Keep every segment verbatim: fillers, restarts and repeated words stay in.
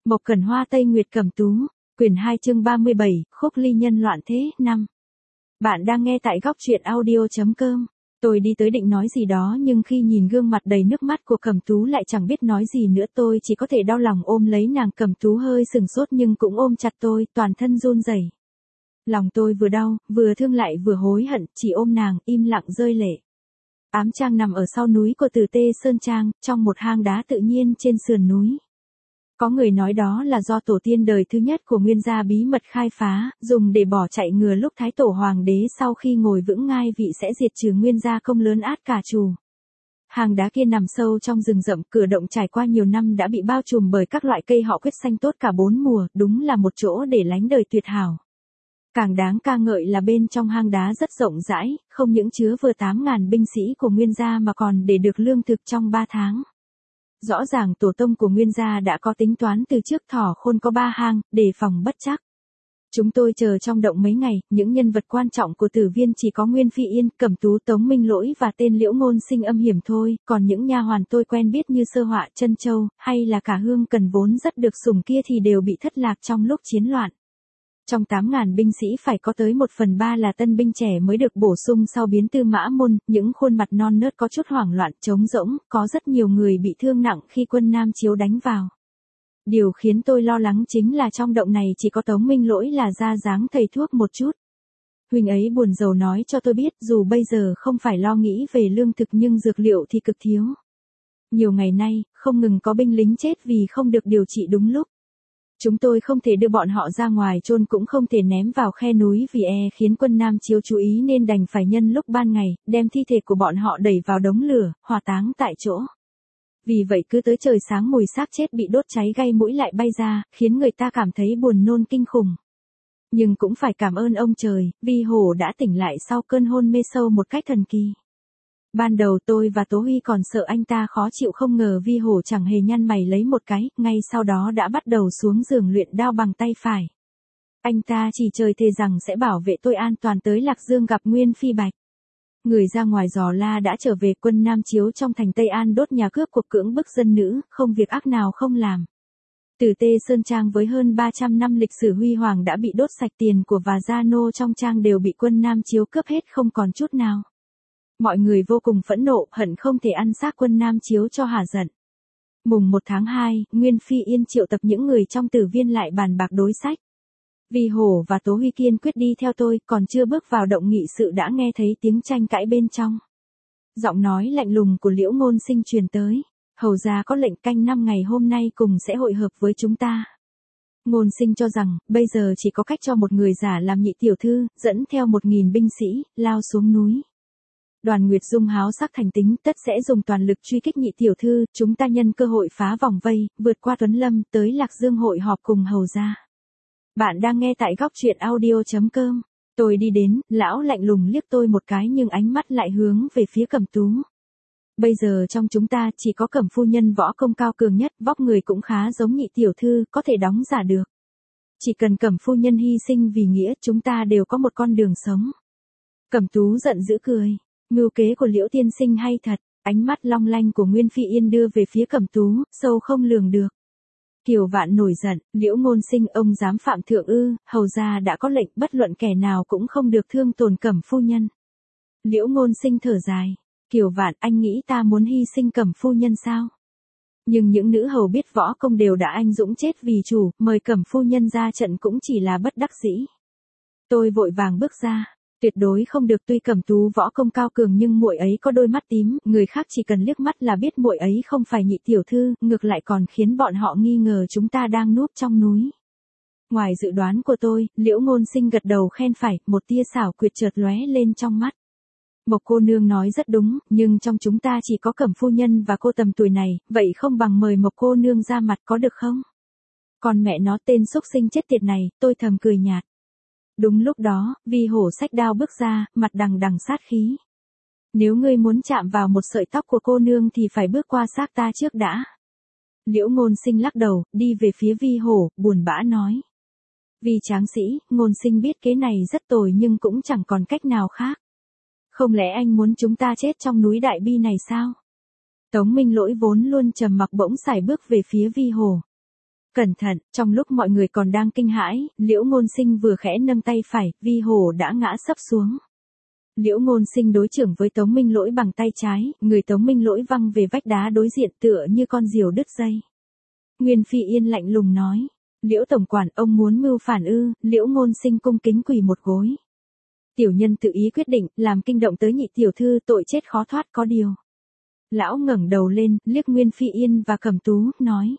Mộc Cẩn Hoa Tây Nguyệt Cẩm Tú, quyển hai chương ba mươi bảy, Khúc ly nhân loạn thế, năm. Bạn đang nghe tại góc truyện audio.com. Tôi đi tới định nói gì đó nhưng khi nhìn gương mặt đầy nước mắt của Cẩm Tú lại chẳng biết nói gì nữa, tôi chỉ có thể đau lòng ôm lấy nàng. Cẩm Tú hơi sừng sốt nhưng cũng ôm chặt tôi, toàn thân run rẩy. Lòng tôi vừa đau, vừa thương lại vừa hối hận, chỉ ôm nàng, im lặng rơi lệ. Ám Trang nằm ở sau núi của Tử Tê Sơn Trang, trong một hang đá tự nhiên trên sườn núi. Có người nói đó là do tổ tiên đời thứ nhất của Nguyên gia bí mật khai phá, dùng để bỏ chạy ngừa lúc Thái Tổ Hoàng đế sau khi ngồi vững ngai vị sẽ diệt trừ Nguyên gia công lớn át cả trù. Hang đá kia nằm sâu trong rừng rậm, cửa động trải qua nhiều năm đã bị bao trùm bởi các loại cây họ quyết xanh tốt cả bốn mùa, đúng là một chỗ để lánh đời tuyệt hảo. Càng đáng ca ngợi là bên trong hang đá rất rộng rãi, không những chứa vừa tám ngàn binh sĩ của Nguyên gia mà còn để được lương thực trong ba tháng. Rõ ràng tổ tông của Nguyên gia đã có tính toán từ trước, thỏ khôn có ba hang, đề phòng bất trắc. Chúng tôi chờ trong động mấy ngày, những nhân vật quan trọng của Tử Viên chỉ có Nguyên Phi Yên, Cẩm Tú, Tống Minh Lỗi và tên Liễu Ngôn Sinh âm hiểm thôi, còn những nha hoàn tôi quen biết như Sơ Họa, Trân Châu, hay là cả Hương Cần vốn rất được sủng kia thì đều bị thất lạc trong lúc chiến loạn. Trong tám ngàn binh sĩ phải có tới một phần ba là tân binh trẻ mới được bổ sung sau biến Tư Mã Môn, những khuôn mặt non nớt có chút hoảng loạn, trống rỗng, có rất nhiều người bị thương nặng khi quân Nam Chiếu đánh vào. Điều khiến tôi lo lắng chính là trong động này chỉ có Tống Minh Lỗi là ra dáng thầy thuốc một chút. Huynh ấy buồn rầu nói cho tôi biết dù bây giờ không phải lo nghĩ về lương thực nhưng dược liệu thì cực thiếu. Nhiều ngày nay, không ngừng có binh lính chết vì không được điều trị đúng lúc. Chúng tôi không thể đưa bọn họ ra ngoài chôn cũng không thể ném vào khe núi vì e khiến quân Nam Chiếu chú ý nên đành phải nhân lúc ban ngày, đem thi thể của bọn họ đẩy vào đống lửa, hỏa táng tại chỗ. Vì vậy cứ tới trời sáng mùi xác chết bị đốt cháy gây mũi lại bay ra, khiến người ta cảm thấy buồn nôn kinh khủng. Nhưng cũng phải cảm ơn ông trời, Vi Hổ đã tỉnh lại sau cơn hôn mê sâu một cách thần kỳ. Ban đầu tôi và Tố Huy còn sợ anh ta khó chịu, không ngờ Vi Hổ chẳng hề nhăn mày lấy một cái, ngay sau đó đã bắt đầu xuống giường luyện đao bằng tay phải. Anh ta chỉ trời thề rằng sẽ bảo vệ tôi an toàn tới Lạc Dương gặp Nguyên Phi Bạch. Người ra ngoài dò la đã trở về, quân Nam Chiếu trong thành Tây An đốt nhà cướp cuộc cưỡng bức dân nữ, không việc ác nào không làm. Tử Tê Sơn Trang với hơn ba trăm năm lịch sử huy hoàng đã bị đốt sạch, tiền của và gia nô trong trang đều bị quân Nam Chiếu cướp hết không còn chút nào. Mọi người vô cùng phẫn nộ, hận không thể ăn xác quân Nam Chiếu cho hả giận. Mùng một tháng hai, Nguyên Phi Yên triệu tập những người trong Tử Viên lại bàn bạc đối sách. Vi Hổ và Tố Huy kiên quyết đi theo tôi, còn chưa bước vào động nghị sự đã nghe thấy tiếng tranh cãi bên trong. Giọng nói lạnh lùng của Liễu Ngôn Sinh truyền tới. Hầu gia có lệnh canh năm ngày hôm nay cùng sẽ hội hợp với chúng ta. Ngôn Sinh cho rằng, bây giờ chỉ có cách cho một người giả làm nhị tiểu thư, dẫn theo một nghìn binh sĩ, lao xuống núi. Đoàn Nguyệt Dung háo sắc thành tính, tất sẽ dùng toàn lực truy kích nhị tiểu thư, chúng ta nhân cơ hội phá vòng vây, vượt qua Tuấn Lâm, tới Lạc Dương hội họp cùng hầu gia. Bạn đang nghe tại góc truyện audio.com. Tôi đi đến, lão lạnh lùng liếc tôi một cái nhưng ánh mắt lại hướng về phía Cẩm Tú. Bây giờ trong chúng ta chỉ có Cẩm phu nhân võ công cao cường nhất, vóc người cũng khá giống nhị tiểu thư, có thể đóng giả được. Chỉ cần Cẩm phu nhân hy sinh vì nghĩa, chúng ta đều có một con đường sống. Cẩm Tú giận dữ cười. Mưu kế của Liễu tiên sinh hay thật. Ánh mắt long lanh của Nguyên Phi Yên đưa về phía Cẩm Tú, sâu không lường được. Kiều Vạn nổi giận, Liễu Ngôn Sinh, ông dám phạm thượng ư? Hầu gia đã có lệnh, bất luận kẻ nào cũng không được thương tổn Cẩm phu nhân. Liễu Ngôn Sinh thở dài. Kiều Vạn, anh nghĩ ta muốn hy sinh Cẩm phu nhân sao? Nhưng những nữ hầu biết võ công đều đã anh dũng chết vì chủ, mời Cẩm phu nhân ra trận cũng chỉ là bất đắc dĩ. Tôi vội vàng bước ra. Tuyệt đối không được, tuy Cẩm Tú võ công cao cường nhưng muội ấy có đôi mắt tím, người khác chỉ cần liếc mắt là biết muội ấy không phải nhị tiểu thư, ngược lại còn khiến bọn họ nghi ngờ chúng ta đang núp trong núi. Ngoài dự đoán của tôi, Liễu Ngôn Sinh gật đầu khen phải, một tia xảo quyệt chợt lóe lên trong mắt. Mộc cô nương nói rất đúng, nhưng trong chúng ta chỉ có Cẩm phu nhân và cô tầm tuổi này, vậy không bằng mời Mộc cô nương ra mặt có được không? Còn mẹ nó, tên xúc sinh chết tiệt này, tôi thầm cười nhạt. Đúng lúc đó, Vi Hổ xách đao bước ra, mặt đằng đằng sát khí. Nếu ngươi muốn chạm vào một sợi tóc của cô nương thì phải bước qua xác ta trước đã. Liễu Ngôn Sinh lắc đầu, đi về phía Vi Hổ, buồn bã nói. Vi tráng sĩ, Ngôn Sinh biết kế này rất tồi nhưng cũng chẳng còn cách nào khác. Không lẽ anh muốn chúng ta chết trong núi Đại Bi này sao? Tống Minh Lỗi vốn luôn trầm mặc bỗng sải bước về phía Vi Hổ. Cẩn thận, trong lúc mọi người còn đang kinh hãi, Liễu Ngôn Sinh vừa khẽ nâng tay phải, Vi Hồ đã ngã sấp xuống. Liễu Ngôn Sinh đối chưởng với Tống Minh Lỗi bằng tay trái, người Tống Minh Lỗi văng về vách đá đối diện tựa như con diều đứt dây. Nguyên Phi Yên lạnh lùng nói, Liễu tổng quản, ông muốn mưu phản ư? Liễu Ngôn Sinh cung kính quỳ một gối. Tiểu nhân tự ý quyết định, làm kinh động tới nhị tiểu thư, tội chết khó thoát có điều. Lão ngẩng đầu lên, liếc Nguyên Phi Yên và Cẩm Tú, nói.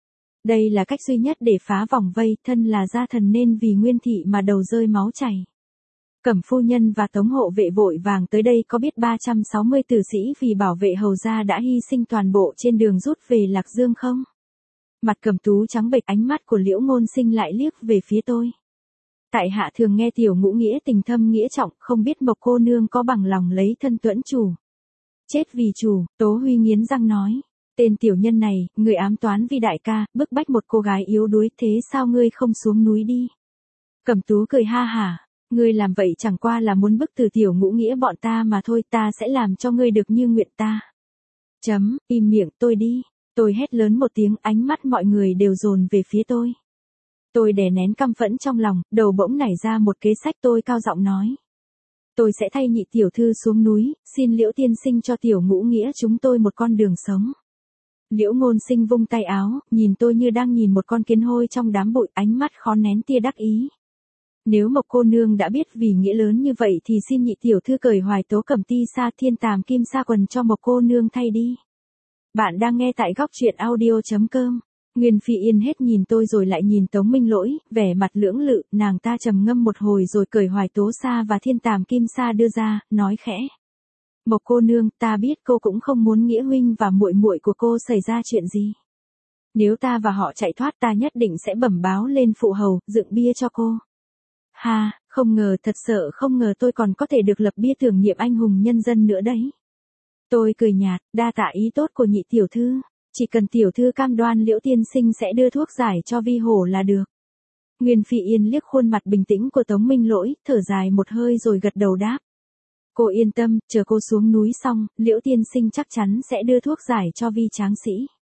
Đây là cách duy nhất để phá vòng vây, thân là gia thần nên vì Nguyên thị mà đầu rơi máu chảy. Cẩm phu nhân và Tống hộ vệ vội vàng tới đây, có biết ba trăm sáu mươi tử sĩ vì bảo vệ hầu gia đã hy sinh toàn bộ trên đường rút về Lạc Dương không? Mặt Cẩm Tú trắng bệch, ánh mắt của Liễu Ngôn Sinh lại liếc về phía tôi. Tại hạ thường nghe tiểu ngũ nghĩa tình thâm nghĩa trọng, không biết Mộc cô nương có bằng lòng lấy thân tuẫn chủ. Chết vì chủ, Tố Huy nghiến răng nói. Tên tiểu nhân này, người ám toán Vi đại ca, bức bách một cô gái yếu đuối, thế sao ngươi không xuống núi đi? Cẩm Tú cười ha hả, ngươi làm vậy chẳng qua là muốn bức từ tiểu ngũ nghĩa bọn ta mà thôi, ta sẽ làm cho ngươi được như nguyện ta. Chấm, im miệng, tôi đi. Tôi hét lớn một tiếng, ánh mắt mọi người đều dồn về phía tôi. Tôi đè nén căm phẫn trong lòng, đầu bỗng nảy ra một kế sách, tôi cao giọng nói. Tôi sẽ thay nhị tiểu thư xuống núi, xin Liễu tiên sinh cho tiểu ngũ nghĩa chúng tôi một con đường sống. Liễu Ngôn Sinh vung tay áo, nhìn tôi như đang nhìn một con kiến hôi trong đám bụi, ánh mắt khó nén tia đắc ý. Nếu Mộc cô nương đã biết vì nghĩa lớn như vậy thì xin nhị tiểu thư cởi Hoài Tố Cẩm Ti Sa Thiên Tàm Kim Sa quần cho Mộc cô nương thay đi. Bạn đang nghe tại góc truyện audio chấm com. Nguyên Phi Yên hết nhìn tôi rồi lại nhìn Tống Minh Lỗi, vẻ mặt lưỡng lự, nàng ta trầm ngâm một hồi rồi cởi Hoài Tố Sa và Thiên Tàm Kim Sa đưa ra, nói khẽ. Mộc cô nương, ta biết cô cũng không muốn nghĩa huynh và muội muội của cô xảy ra chuyện gì. Nếu ta và họ chạy thoát, ta nhất định sẽ bẩm báo lên phụ hầu, dựng bia cho cô. Ha, không ngờ, thật sợ không ngờ tôi còn có thể được lập bia tưởng niệm anh hùng nhân dân nữa đấy. Tôi cười nhạt, đa tạ ý tốt của nhị tiểu thư, chỉ cần tiểu thư cam đoan Liễu tiên sinh sẽ đưa thuốc giải cho Vi Hổ là được. Nguyên Phi Yên liếc khuôn mặt bình tĩnh của Tống Minh Lỗi, thở dài một hơi rồi gật đầu đáp. Cô yên tâm, chờ cô xuống núi xong, Liễu tiên sinh chắc chắn sẽ đưa thuốc giải cho Vi tráng sĩ.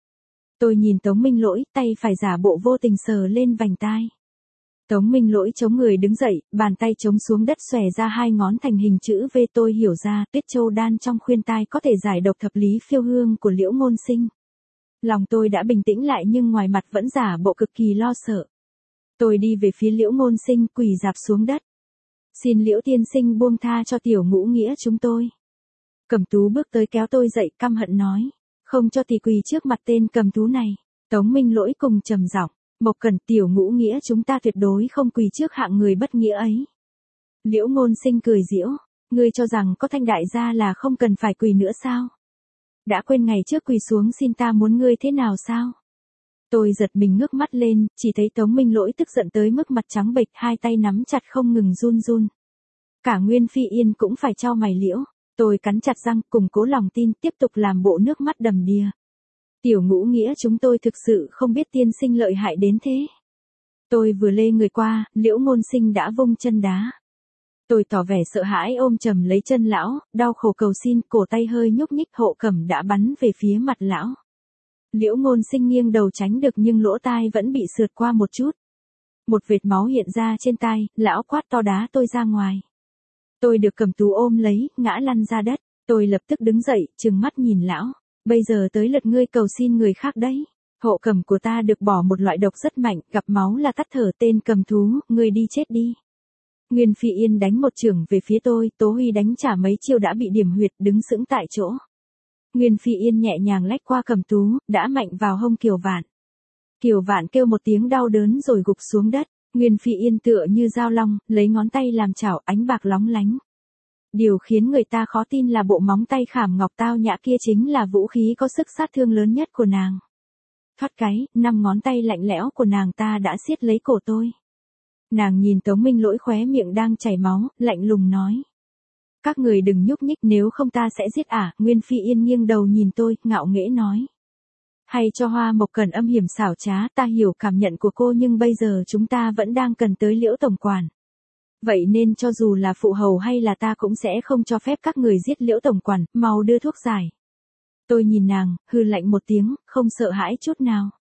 Tôi nhìn Tống Minh Lỗi, tay phải giả bộ vô tình sờ lên vành tai. Tống Minh Lỗi chống người đứng dậy, bàn tay chống xuống đất xòe ra hai ngón thành hình chữ V. Tôi hiểu ra, Tuyết Châu đan trong khuyên tai có thể giải độc thập lý phiêu hương của Liễu Ngôn Sinh. Lòng tôi đã bình tĩnh lại nhưng ngoài mặt vẫn giả bộ cực kỳ lo sợ. Tôi đi về phía Liễu Ngôn Sinh, quỳ rạp xuống đất. Xin Liễu tiên sinh buông tha cho tiểu ngũ nghĩa chúng tôi. Cẩm Tú bước tới kéo tôi dậy, căm hận nói. Không cho thì quỳ trước mặt tên Cẩm Tú này. Tống Minh Lỗi cùng trầm giọng. Mộc Cẩn, tiểu ngũ nghĩa chúng ta tuyệt đối không quỳ trước hạng người bất nghĩa ấy. Liễu Ngôn Sinh cười giễu. Ngươi cho rằng có Thanh đại gia là không cần phải quỳ nữa sao? Đã quên ngày trước quỳ xuống xin ta muốn ngươi thế nào sao? Tôi giật mình ngước mắt lên, chỉ thấy Tống Minh Lỗi tức giận tới mức mặt trắng bệch, hai tay nắm chặt không ngừng run run. Cả Nguyên Phi Yên cũng phải chau mày liễu. Tôi cắn chặt răng, củng cố lòng tin, tiếp tục làm bộ nước mắt đầm đìa. Tiểu ngũ nghĩa chúng tôi thực sự không biết tiên sinh lợi hại đến thế. Tôi vừa lê người qua, Liễu Ngôn Sinh đã vung chân đá. Tôi tỏ vẻ sợ hãi ôm chầm lấy chân lão, đau khổ cầu xin, cổ tay hơi nhúc nhích, Hộ Cẩm đã bắn về phía mặt lão. Liễu Ngôn Sinh nghiêng đầu tránh được nhưng lỗ tai vẫn bị sượt qua một chút. Một vệt máu hiện ra trên tai, lão quát to đá tôi ra ngoài. Tôi được Cẩm Tú ôm lấy, ngã lăn ra đất. Tôi lập tức đứng dậy, trừng mắt nhìn lão. Bây giờ tới lượt ngươi cầu xin người khác đấy. Hộ Cẩm của ta được bỏ một loại độc rất mạnh, gặp máu là tắt thở, tên cầm thú, ngươi đi chết đi. Nguyên Phi Yên đánh một chưởng về phía tôi, Tố Huy đánh trả mấy chiêu đã bị điểm huyệt, đứng sững tại chỗ. Nguyên Phi Yên nhẹ nhàng lách qua Cẩm Tú, đã mạnh vào hông Kiều Vạn. Kiều Vạn kêu một tiếng đau đớn rồi gục xuống đất. Nguyên Phi Yên tựa như dao long, lấy ngón tay làm chảo, ánh bạc lóng lánh. Điều khiến người ta khó tin là bộ móng tay khảm ngọc tao nhã kia chính là vũ khí có sức sát thương lớn nhất của nàng. Thoát cái, năm ngón tay lạnh lẽo của nàng ta đã siết lấy cổ tôi. Nàng nhìn Tống Minh Lỗi khóe miệng đang chảy máu, lạnh lùng nói. Các người đừng nhúc nhích nếu không ta sẽ giết ả. Nguyên Phi Yên nghiêng đầu nhìn tôi, ngạo nghễ nói. Hay cho Hoa Mộc Cẩn âm hiểm xảo trá, ta hiểu cảm nhận của cô nhưng bây giờ chúng ta vẫn đang cần tới Liễu tổng quản. Vậy nên cho dù là phụ hầu hay là ta cũng sẽ không cho phép các người giết Liễu tổng quản, mau đưa thuốc giải. Tôi nhìn nàng, hừ lạnh một tiếng, không sợ hãi chút nào.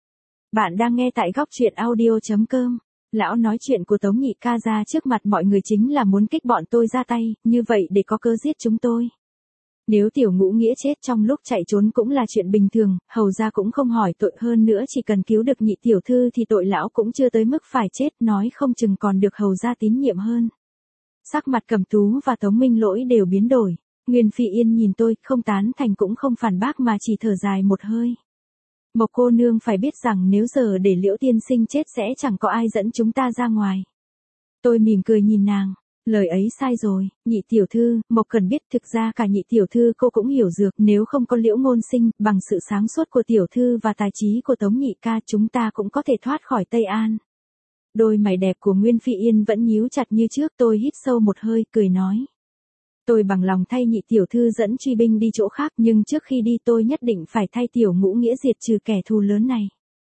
Bạn đang nghe tại góc truyện audio chấm com. Lão nói chuyện của Tống Nhị ca ra trước mặt mọi người chính là muốn kích bọn tôi ra tay, như vậy để có cớ giết chúng tôi. Nếu Tiểu Ngũ Nghĩa chết trong lúc chạy trốn cũng là chuyện bình thường, hầu ra cũng không hỏi tội, hơn nữa chỉ cần cứu được nhị tiểu thư thì tội lão cũng chưa tới mức phải chết, nói không chừng còn được hầu ra tín nhiệm hơn. Sắc mặt Cẩm Tú và Tống Minh Lỗi đều biến đổi. Nguyên Phi Yên nhìn tôi, không tán thành cũng không phản bác mà chỉ thở dài một hơi. Mộc cô nương phải biết rằng nếu giờ để Liễu tiên sinh chết sẽ chẳng có ai dẫn chúng ta ra ngoài. Tôi mỉm cười nhìn nàng, lời ấy sai rồi, nhị tiểu thư, Mộc cần biết thực ra cả nhị tiểu thư cô cũng hiểu dược, nếu không có Liễu ngôn sinh, bằng sự sáng suốt của tiểu thư và tài trí của Tống Nhị ca chúng ta cũng có thể thoát khỏi Tây An. Đôi mày đẹp của Nguyên Phi Yên vẫn nhíu chặt như trước, tôi hít sâu một hơi, cười nói. Tôi bằng lòng thay nhị tiểu thư dẫn truy binh đi chỗ khác, nhưng trước khi đi tôi nhất định phải thay Tiểu Ngũ Nghĩa diệt trừ kẻ thù lớn này.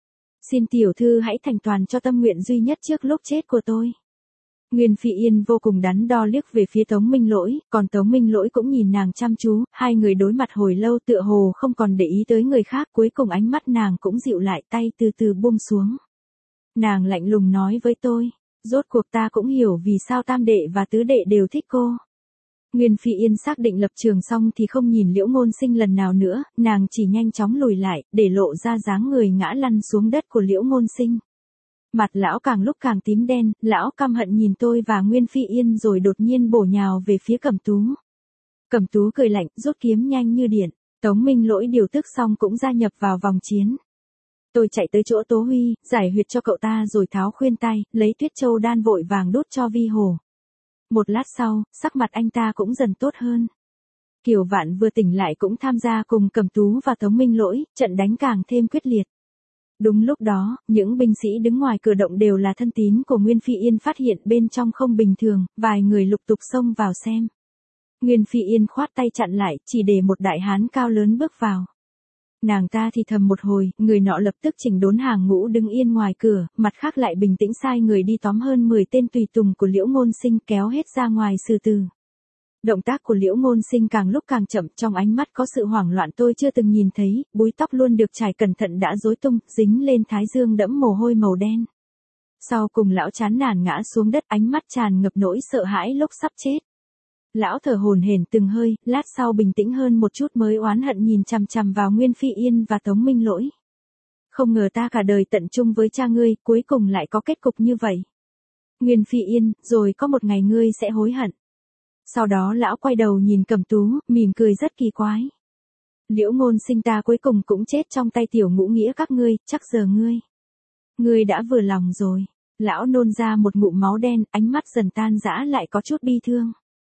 Xin tiểu thư hãy thành toàn cho tâm nguyện duy nhất trước lúc chết của tôi. Nguyên Phi Yên vô cùng đắn đo liếc về phía Tống Minh Lỗi, còn Tống Minh Lỗi cũng nhìn nàng chăm chú, hai người đối mặt hồi lâu tựa hồ không còn để ý tới người khác, cuối cùng ánh mắt nàng cũng dịu lại, tay từ từ buông xuống. Nàng lạnh lùng nói với tôi, rốt cuộc ta cũng hiểu vì sao tam đệ và tứ đệ đều thích cô. Nguyên Phi Yên xác định lập trường xong thì không nhìn Liễu ngôn sinh lần nào nữa, nàng chỉ nhanh chóng lùi lại, để lộ ra dáng người ngã lăn xuống đất của Liễu ngôn sinh. Mặt lão càng lúc càng tím đen, lão căm hận nhìn tôi và Nguyên Phi Yên rồi đột nhiên bổ nhào về phía Cẩm Tú. Cẩm Tú cười lạnh, rút kiếm nhanh như điện, Tống Minh Lỗi điều tức xong cũng gia nhập vào vòng chiến. Tôi chạy tới chỗ Tố Huy, giải huyệt cho cậu ta rồi tháo khuyên tay, lấy Tuyết Châu đan vội vàng đút cho Vi Hồ. Một lát sau, sắc mặt anh ta cũng dần tốt hơn. Kiều Vạn vừa tỉnh lại cũng tham gia cùng Cẩm Tú và Tống Minh Lỗi, trận đánh càng thêm quyết liệt. Đúng lúc đó, những binh sĩ đứng ngoài cửa động đều là thân tín của Nguyên Phi Yên phát hiện bên trong không bình thường, vài người lục tục xông vào xem. Nguyên Phi Yên khoát tay chặn lại, chỉ để một đại hán cao lớn bước vào. Nàng ta thì thầm một hồi, người nọ lập tức chỉnh đốn hàng ngũ đứng yên ngoài cửa, mặt khác lại bình tĩnh sai người đi tóm hơn mười tên tùy tùng của Liễu ngôn sinh kéo hết ra ngoài xử tử. Động tác của Liễu ngôn sinh càng lúc càng chậm, trong ánh mắt có sự hoảng loạn tôi chưa từng nhìn thấy, búi tóc luôn được trải cẩn thận đã rối tung, dính lên thái dương đẫm mồ hôi màu đen. Sau cùng lão chán nản ngã xuống đất, ánh mắt tràn ngập nỗi sợ hãi lúc sắp chết. Lão thở hổn hển từng hơi, lát sau bình tĩnh hơn một chút mới oán hận nhìn chằm chằm vào Nguyên Phi Yên và Tống Minh Lỗi. Không ngờ ta cả đời tận trung với cha ngươi, cuối cùng lại có kết cục như vậy. Nguyên Phi Yên, rồi có một ngày ngươi sẽ hối hận. Sau đó lão quay đầu nhìn Cẩm Tú, mỉm cười rất kỳ quái. Liễu ngôn sinh ta cuối cùng cũng chết trong tay Tiểu Ngũ Nghĩa các ngươi, chắc giờ ngươi. Ngươi đã vừa lòng rồi. Lão nôn ra một ngụm máu đen, ánh mắt dần tan rã lại có chút bi thương.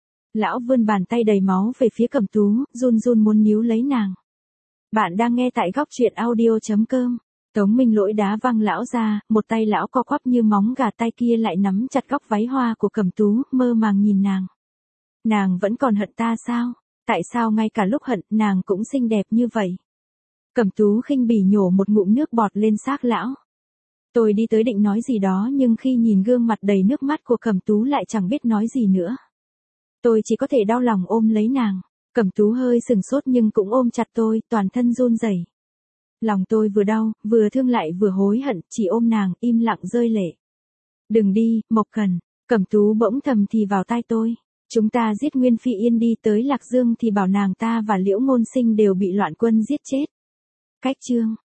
Lão vươn bàn tay đầy máu về phía Cẩm Tú, run run muốn níu lấy nàng. Bạn đang nghe tại góc truyện audio chấm com. Tống Minh Lỗi đá văng lão ra, một tay lão co quắp như móng gà, tay kia lại nắm chặt góc váy hoa của Cẩm Tú, mơ màng nhìn nàng. Nàng vẫn còn hận ta sao? Tại sao ngay cả lúc hận, nàng cũng xinh đẹp như vậy? Cẩm Tú khinh bỉ nhổ một ngụm nước bọt lên xác lão. Tôi đi tới định nói gì đó nhưng khi nhìn gương mặt đầy nước mắt của Cẩm Tú lại chẳng biết nói gì nữa. Tôi chỉ có thể đau lòng ôm lấy nàng. Cẩm Tú hơi sừng sốt nhưng cũng ôm chặt tôi, toàn thân run rẩy. Lòng tôi vừa đau, vừa thương lại vừa hối hận, chỉ ôm nàng, im lặng rơi lệ. Đừng đi, Mộc Cần. Cẩm Tú bỗng thầm thì vào tai tôi. Chúng ta giết Nguyên Phi Yên đi tới Lạc Dương thì bảo nàng ta và Liễu ngôn sinh đều bị loạn quân giết chết. Cách chương.